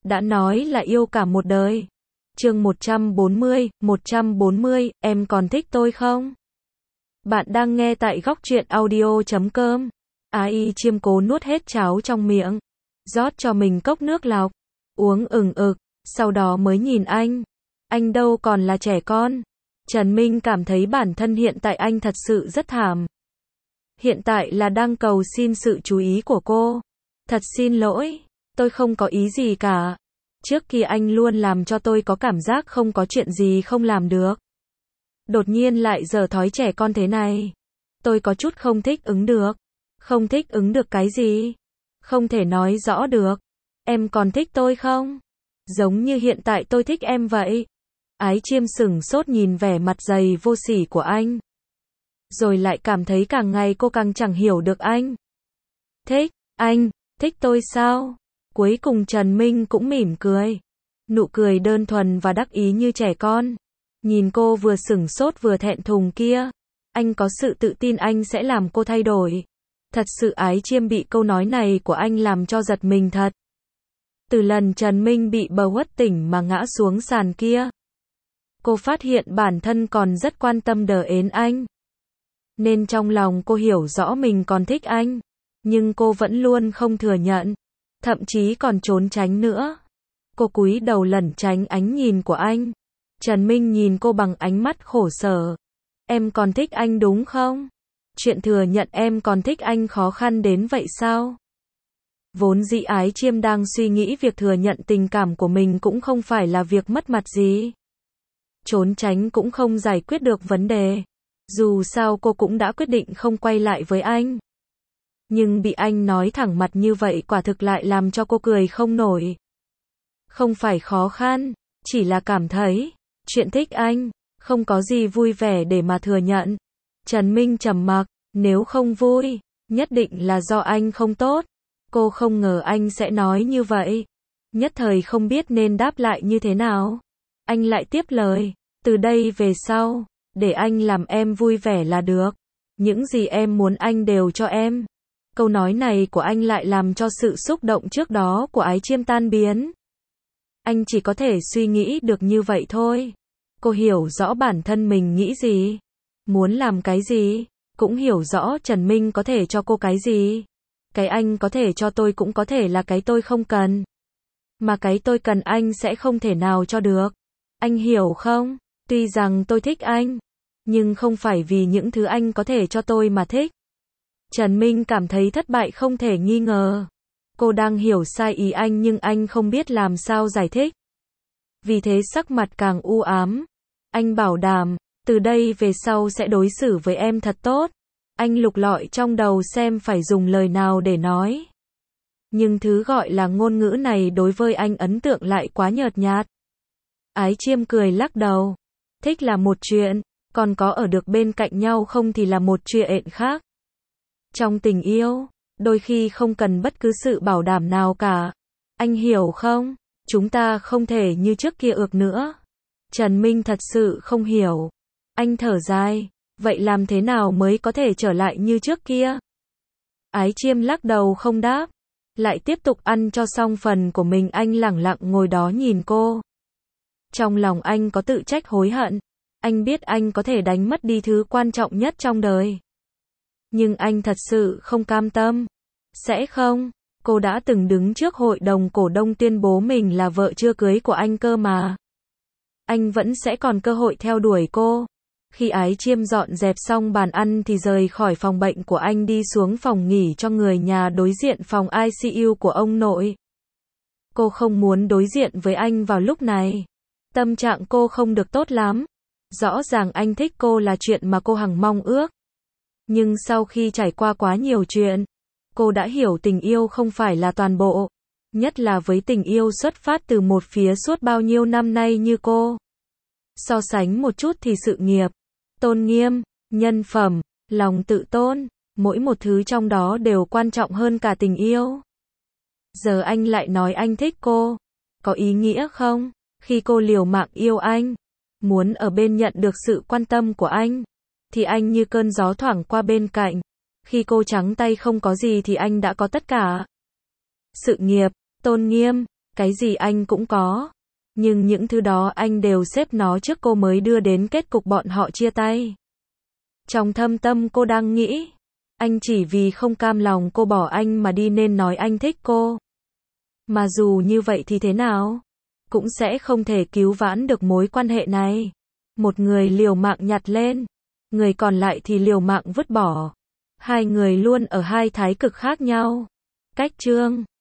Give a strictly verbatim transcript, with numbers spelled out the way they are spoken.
đã nói là yêu cả một đời. Chương một trăm bốn mươi, một trăm bốn mươi, em còn thích tôi không? Bạn đang nghe tại góc truyện audio chấm com. Ai Chiêm cố nuốt hết cháo trong miệng, rót cho mình cốc nước lọc, uống ừng ực, sau đó mới nhìn anh. Anh đâu còn là trẻ con. Trần Minh cảm thấy bản thân hiện tại anh thật sự rất thảm. Hiện tại là đang cầu xin sự chú ý của cô. Thật xin lỗi, tôi không có ý gì cả. Trước kia anh luôn làm cho tôi có cảm giác không có chuyện gì không làm được. Đột nhiên lại giở thói trẻ con thế này. Tôi có chút không thích ứng được. Không thích ứng được cái gì? Không thể nói rõ được. Em còn thích tôi không? Giống như hiện tại tôi thích em vậy. Ái Chiêm sửng sốt nhìn vẻ mặt dày vô sỉ của anh. Rồi lại cảm thấy càng ngày cô càng chẳng hiểu được anh. Thích, anh, thích tôi sao? Cuối cùng Trần Minh cũng mỉm cười. Nụ cười đơn thuần và đắc ý như trẻ con. Nhìn cô vừa sửng sốt vừa thẹn thùng kia. Anh có sự tự tin anh sẽ làm cô thay đổi. Thật sự Ái Chiêm bị câu nói này của anh làm cho giật mình thật. Từ lần Trần Minh bị bầu bất tỉnh mà ngã xuống sàn kia, cô phát hiện bản thân còn rất quan tâm đờ ến anh. Nên trong lòng cô hiểu rõ mình còn thích anh. Nhưng cô vẫn luôn không thừa nhận. Thậm chí còn trốn tránh nữa. Cô cúi đầu lẩn tránh ánh nhìn của anh. Trần Minh nhìn cô bằng ánh mắt khổ sở. Em còn thích anh đúng không? Chuyện thừa nhận em còn thích anh khó khăn đến vậy sao? Vốn dĩ Ái Chiêm đang suy nghĩ việc thừa nhận tình cảm của mình cũng không phải là việc mất mặt gì. Trốn tránh cũng không giải quyết được vấn đề. Dù sao cô cũng đã quyết định không quay lại với anh. Nhưng bị anh nói thẳng mặt như vậy quả thực lại làm cho cô cười không nổi. Không phải khó khăn, chỉ là cảm thấy, chuyện thích anh, không có gì vui vẻ để mà thừa nhận. Trần Minh trầm mặc, nếu không vui, nhất định là do anh không tốt. Cô không ngờ anh sẽ nói như vậy. Nhất thời không biết nên đáp lại như thế nào. Anh lại tiếp lời, từ đây về sau, để anh làm em vui vẻ là được. Những gì em muốn anh đều cho em. Câu nói này của anh lại làm cho sự xúc động trước đó của Ái Chiêm tan biến. Anh chỉ có thể suy nghĩ được như vậy thôi. Cô hiểu rõ bản thân mình nghĩ gì, muốn làm cái gì, cũng hiểu rõ Trần Minh có thể cho cô cái gì. Cái anh có thể cho tôi cũng có thể là cái tôi không cần. Mà cái tôi cần anh sẽ không thể nào cho được. Anh hiểu không? Tuy rằng tôi thích anh, nhưng không phải vì những thứ anh có thể cho tôi mà thích. Trần Minh cảm thấy thất bại không thể nghi ngờ. Cô đang hiểu sai ý anh nhưng anh không biết làm sao giải thích. Vì thế sắc mặt càng u ám. Anh bảo đảm, từ đây về sau sẽ đối xử với em thật tốt. Anh lục lọi trong đầu xem phải dùng lời nào để nói. Nhưng thứ gọi là ngôn ngữ này đối với anh ấn tượng lại quá nhợt nhạt. Ái Chiêm cười lắc đầu. Thích là một chuyện, còn có ở được bên cạnh nhau không thì là một chuyện khác. Trong tình yêu, đôi khi không cần bất cứ sự bảo đảm nào cả. Anh hiểu không? Chúng ta không thể như trước kia ược nữa. Trần Minh thật sự không hiểu. Anh thở dài. Vậy làm thế nào mới có thể trở lại như trước kia? Ái Chiêm lắc đầu không đáp. Lại tiếp tục ăn cho xong phần của mình. Anh lẳng lặng ngồi đó nhìn cô. Trong lòng anh có tự trách hối hận. Anh biết anh có thể đánh mất đi thứ quan trọng nhất trong đời. Nhưng anh thật sự không cam tâm. Sẽ không? Cô đã từng đứng trước hội đồng cổ đông tuyên bố mình là vợ chưa cưới của anh cơ mà. Anh vẫn sẽ còn cơ hội theo đuổi cô. Khi Ái Chiêm dọn dẹp xong bàn ăn thì rời khỏi phòng bệnh của anh đi xuống phòng nghỉ cho người nhà đối diện phòng i xê u của ông nội. Cô không muốn đối diện với anh vào lúc này. Tâm trạng cô không được tốt lắm. Rõ ràng anh thích cô là chuyện mà cô hằng mong ước. Nhưng sau khi trải qua quá nhiều chuyện, cô đã hiểu tình yêu không phải là toàn bộ. Nhất là với tình yêu xuất phát từ một phía suốt bao nhiêu năm nay như cô. So sánh một chút thì sự nghiệp, tôn nghiêm, nhân phẩm, lòng tự tôn, mỗi một thứ trong đó đều quan trọng hơn cả tình yêu. Giờ anh lại nói anh thích cô. Có ý nghĩa không? Khi cô liều mạng yêu anh, muốn ở bên nhận được sự quan tâm của anh, thì anh như cơn gió thoảng qua bên cạnh. Khi cô trắng tay không có gì thì anh đã có tất cả. Sự nghiệp, tôn nghiêm, cái gì anh cũng có. Nhưng những thứ đó anh đều xếp nó trước cô mới đưa đến kết cục bọn họ chia tay. Trong thâm tâm cô đang nghĩ, anh chỉ vì không cam lòng cô bỏ anh mà đi nên nói anh thích cô. Mà dù như vậy thì thế nào? Cũng sẽ không thể cứu vãn được mối quan hệ này. Một người liều mạng nhặt lên, người còn lại thì liều mạng vứt bỏ. Hai người luôn ở hai thái cực khác nhau. Cách chương